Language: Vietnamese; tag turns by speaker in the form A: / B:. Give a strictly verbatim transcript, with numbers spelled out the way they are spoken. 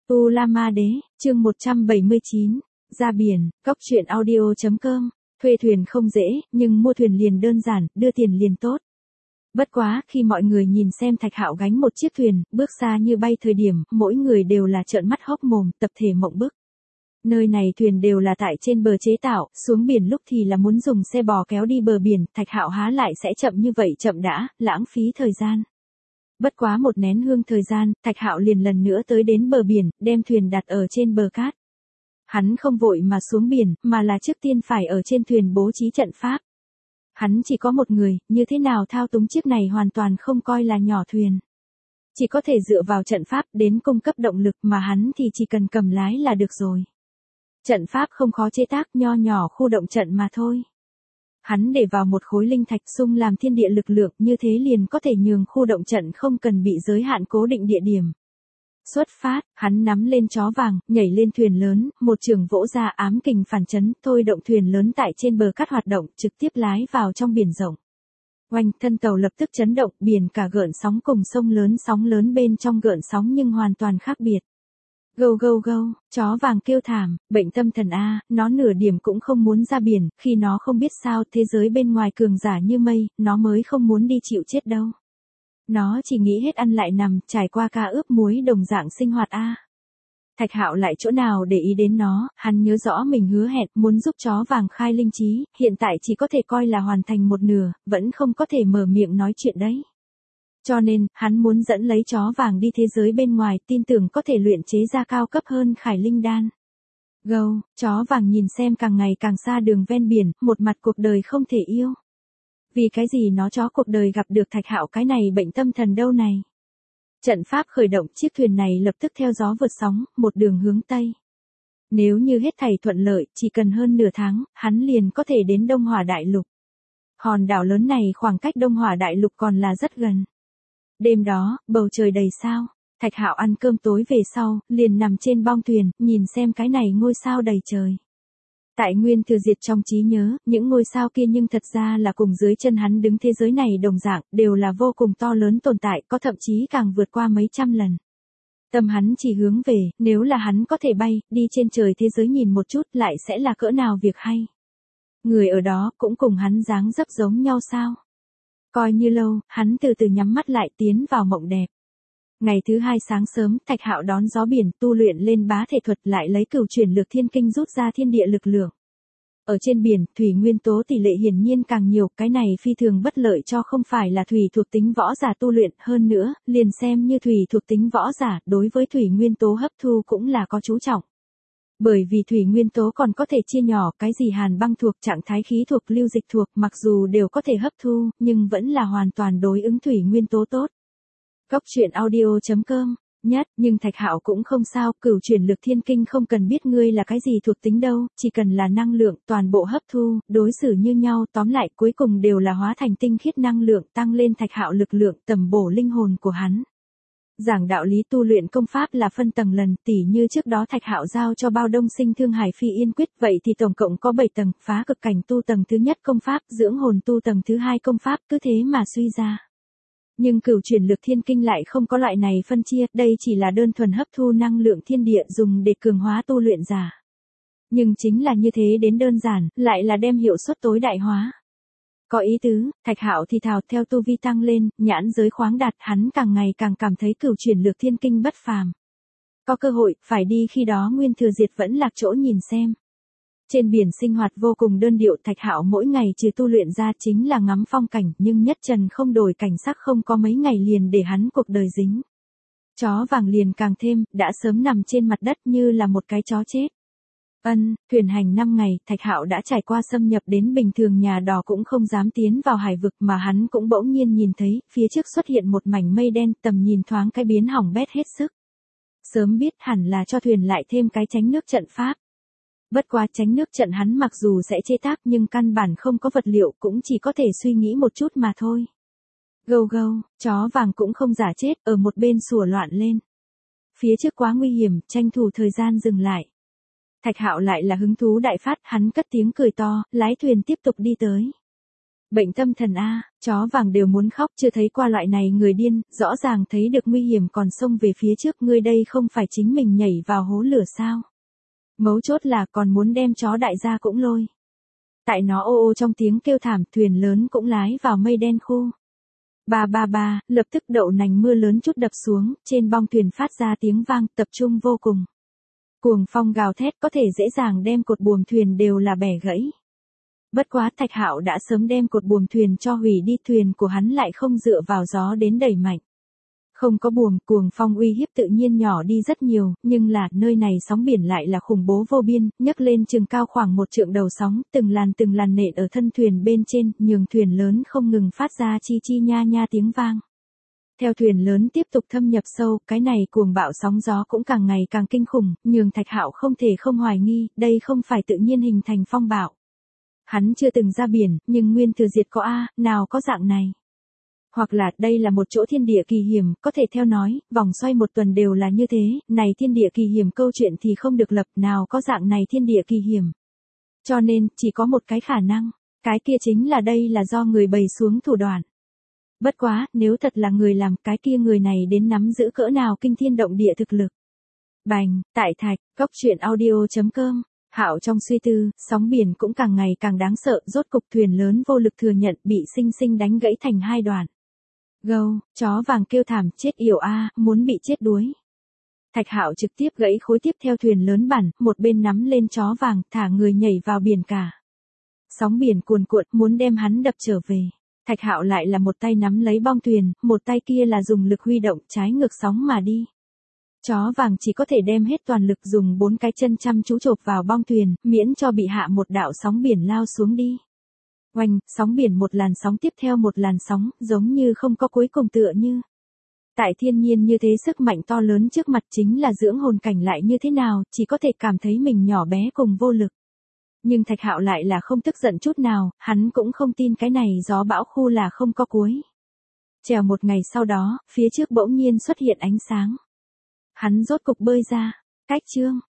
A: U La Ma Đế, chương một trăm bảy mươi chín, ra biển, góc truyện audio.com, thuê thuyền không dễ, nhưng mua thuyền liền đơn giản, đưa tiền liền tốt. Bất quá, khi mọi người nhìn xem Thạch Hạo gánh một chiếc thuyền, bước xa như bay thời điểm, mỗi người đều là trợn mắt hốc mồm, tập thể mộng bức. Nơi này thuyền đều là tại trên bờ chế tạo, xuống biển lúc thì là muốn dùng xe bò kéo đi bờ biển, Thạch Hạo há lại sẽ chậm như vậy chậm đã, lãng phí thời gian. Bất quá một nén hương thời gian, Thạch Hạo liền lần nữa tới đến bờ biển, đem thuyền đặt ở trên bờ cát. Hắn không vội mà xuống biển, mà là trước tiên phải ở trên thuyền bố trí trận pháp. Hắn chỉ có một người, như thế nào thao túng chiếc này hoàn toàn không coi là nhỏ thuyền. Chỉ có thể dựa vào trận pháp đến cung cấp động lực mà hắn thì chỉ cần cầm lái là được rồi. Trận pháp không khó chế tác, nho nhỏ khu động trận mà thôi. Hắn để vào một khối linh thạch sung làm thiên địa lực lượng, như thế liền có thể nhường khu động trận không cần bị giới hạn cố định địa điểm. Xuất phát, hắn nắm lên chó vàng, nhảy lên thuyền lớn, một trường vỗ ra ám kình phản chấn, thôi động thuyền lớn tại trên bờ cát hoạt động, trực tiếp lái vào trong biển rộng. Oanh, thân tàu lập tức chấn động, biển cả gợn sóng cùng sông lớn, sóng lớn bên trong gợn sóng nhưng hoàn toàn khác biệt. Gâu gâu gâu, chó vàng kêu thảm, bệnh tâm thần a, nó nửa điểm cũng không muốn ra biển, khi nó không biết sao thế giới bên ngoài cường giả như mây, nó mới không muốn đi chịu chết đâu. Nó chỉ nghĩ hết ăn lại nằm, trải qua ca ướp muối đồng dạng sinh hoạt a. Thạch Hạo lại chỗ nào để ý đến nó, hắn nhớ rõ mình hứa hẹn muốn giúp chó vàng khai linh trí, hiện tại chỉ có thể coi là hoàn thành một nửa, vẫn không có thể mở miệng nói chuyện đấy. Cho nên, hắn muốn dẫn lấy chó vàng đi thế giới bên ngoài, tin tưởng có thể luyện chế ra cao cấp hơn khải linh đan. Gâu, chó vàng nhìn xem càng ngày càng xa đường ven biển, một mặt cuộc đời không thể yêu. Vì cái gì nó chó cuộc đời gặp được Thạch Hạo cái này bệnh tâm thần đâu này. Trận pháp khởi động, chiếc thuyền này lập tức theo gió vượt sóng, một đường hướng Tây. Nếu như hết thảy thuận lợi, chỉ cần hơn nửa tháng, hắn liền có thể đến Đông Hỏa Đại Lục. Hòn đảo lớn này khoảng cách Đông Hỏa Đại Lục còn là rất gần. Đêm đó, bầu trời đầy sao, Thạch Hạo ăn cơm tối về sau, liền nằm trên bong thuyền, nhìn xem cái này ngôi sao đầy trời. Tại Nguyên Thừa Diệt trong trí nhớ, những ngôi sao kia nhưng thật ra là cùng dưới chân hắn đứng thế giới này đồng dạng, đều là vô cùng to lớn tồn tại, có thậm chí càng vượt qua mấy trăm lần. Tâm hắn chỉ hướng về, nếu là hắn có thể bay, đi trên trời thế giới nhìn một chút lại sẽ là cỡ nào việc hay. Người ở đó cũng cùng hắn dáng dấp giống nhau sao? Coi như lâu, hắn từ từ nhắm mắt lại tiến vào mộng đẹp. Ngày thứ hai sáng sớm, Thạch Hạo đón gió biển, tu luyện lên bá thể thuật, lại lấy cửu chuyển lược thiên kinh rút ra thiên địa lực lượng. Ở trên biển, thủy nguyên tố tỷ lệ hiển nhiên càng nhiều, cái này phi thường bất lợi cho không phải là thủy thuộc tính võ giả tu luyện, hơn nữa, liền xem như thủy thuộc tính võ giả, đối với thủy nguyên tố hấp thu cũng là có chú trọng. Bởi vì thủy nguyên tố còn có thể chia nhỏ, cái gì hàn băng thuộc, trạng thái khí thuộc, lưu dịch thuộc, mặc dù đều có thể hấp thu, nhưng vẫn là hoàn toàn đối ứng thủy nguyên tố tốt. Góc truyện audio.com, nhất, nhưng Thạch Hạo cũng không sao, cửu chuyển lực thiên kinh không cần biết ngươi là cái gì thuộc tính đâu, chỉ cần là năng lượng, toàn bộ hấp thu, đối xử như nhau, tóm lại cuối cùng đều là hóa thành tinh khiết năng lượng, tăng lên Thạch Hạo lực lượng, tầm bổ linh hồn của hắn. Giảng đạo lý tu luyện công pháp là phân tầng lần, tỉ như trước đó Thạch Hạo giao cho Bao Đông Sinh Thương Hải Phi Yên Quyết, vậy thì tổng cộng có bảy tầng, phá cực cảnh tu tầng thứ nhất công pháp, dưỡng hồn tu tầng thứ hai công pháp, cứ thế mà suy ra. Nhưng cửu chuyển lực thiên kinh lại không có loại này phân chia, đây chỉ là đơn thuần hấp thu năng lượng thiên địa dùng để cường hóa tu luyện giả. Nhưng chính là như thế đến đơn giản, lại là đem hiệu suất tối đại hóa. Có ý tứ, Thạch Hạo thì thào, theo tu vi tăng lên, nhãn giới khoáng đạt, hắn càng ngày càng cảm thấy cửu chuyển lược thiên kinh bất phàm. Có cơ hội, phải đi khi đó Nguyên Thừa Diệt vẫn lạc chỗ nhìn xem. Trên biển sinh hoạt vô cùng đơn điệu, Thạch Hạo mỗi ngày trừ tu luyện ra chính là ngắm phong cảnh, nhưng nhất trần không đổi cảnh sắc, không có mấy ngày liền để hắn cuộc đời dính. Chó vàng liền càng thêm, đã sớm nằm trên mặt đất như là một cái chó chết. Ân, thuyền hành năm ngày, Thạch Hạo đã trải qua xâm nhập đến bình thường nhà đò cũng không dám tiến vào hải vực, mà hắn cũng bỗng nhiên nhìn thấy, phía trước xuất hiện một mảnh mây đen, tầm nhìn thoáng cái biến hỏng bét hết sức. Sớm biết hẳn là cho thuyền lại thêm cái tránh nước trận pháp. Bất quá tránh nước trận hắn mặc dù sẽ chế tác nhưng căn bản không có vật liệu, cũng chỉ có thể suy nghĩ một chút mà thôi. Gâu gâu, chó vàng cũng không giả chết, ở một bên sủa loạn lên. Phía trước quá nguy hiểm, tranh thủ thời gian dừng lại. Thạch Hạo lại là hứng thú đại phát, hắn cất tiếng cười to, lái thuyền tiếp tục đi tới. Bệnh tâm thần a, chó vàng đều muốn khóc, chưa thấy qua loại này người điên, rõ ràng thấy được nguy hiểm còn xông về phía trước, ngươi đây không phải chính mình nhảy vào hố lửa sao? Mấu chốt là còn muốn đem chó đại gia cũng lôi. Tại nó ô ô trong tiếng kêu thảm, thuyền lớn cũng lái vào mây đen khu. Ba ba ba, lập tức đậu nành mưa lớn chút đập xuống, trên bong thuyền phát ra tiếng vang, tập trung vô cùng. Cuồng phong gào thét có thể dễ dàng đem cột buồm thuyền đều là bẻ gãy. Bất quá Thạch Hạo đã sớm đem cột buồm thuyền cho hủy đi, thuyền của hắn lại không dựa vào gió đến đẩy mạnh. Không có buồm, cuồng phong uy hiếp tự nhiên nhỏ đi rất nhiều, nhưng là nơi này sóng biển lại là khủng bố vô biên, nhấc lên chừng cao khoảng một trượng đầu sóng, từng làn từng làn nện ở thân thuyền bên trên, nhường thuyền lớn không ngừng phát ra chi chi nha nha tiếng vang. Theo thuyền lớn tiếp tục thâm nhập sâu, cái này cuồng bạo sóng gió cũng càng ngày càng kinh khủng, nhường Thạch Hạo không thể không hoài nghi, đây không phải tự nhiên hình thành phong bạo. Hắn chưa từng ra biển, nhưng nguyên thừa diệt có a, nào có dạng này. Hoặc là đây là một chỗ thiên địa kỳ hiểm, có thể theo nói, vòng xoay một tuần đều là như thế, này thiên địa kỳ hiểm câu chuyện thì không được lập, nào có dạng này thiên địa kỳ hiểm. Cho nên, chỉ có một cái khả năng, cái kia chính là đây là do người bày xuống thủ đoạn. Bất quá, nếu thật là người làm, cái kia người này đến nắm giữ cỡ nào kinh thiên động địa thực lực. Bành, tại Thạch, Cốc Truyện Audio chấm com. Hạo trong suy tư, sóng biển cũng càng ngày càng đáng sợ, rốt cục thuyền lớn vô lực thừa nhận bị sinh sinh đánh gãy thành hai đoạn. Gâu, chó vàng kêu thảm, chết yểu a, muốn bị chết đuối. Thạch Hạo trực tiếp gãy khối tiếp theo thuyền lớn bản, một bên nắm lên chó vàng, thả người nhảy vào biển cả. Sóng biển cuồn cuộn, muốn đem hắn đập trở về. Thạch Hạo lại là một tay nắm lấy bong thuyền, một tay kia là dùng lực huy động trái ngược sóng mà đi. Chó vàng chỉ có thể đem hết toàn lực dùng bốn cái chân chăm chú chộp vào bong thuyền, miễn cho bị hạ một đạo sóng biển lao xuống đi. Oanh, sóng biển một làn sóng tiếp theo một làn sóng, giống như không có cuối cùng tựa như. Tại thiên nhiên như thế sức mạnh to lớn trước mặt chính là dưỡng hồn cảnh lại như thế nào, chỉ có thể cảm thấy mình nhỏ bé cùng vô lực. Nhưng Thạch Hạo lại là không tức giận chút nào, hắn cũng không tin cái này gió bão khu là không có cuối. Trèo một ngày sau đó, phía trước bỗng nhiên xuất hiện ánh sáng. Hắn rốt cục bơi ra, cách chương.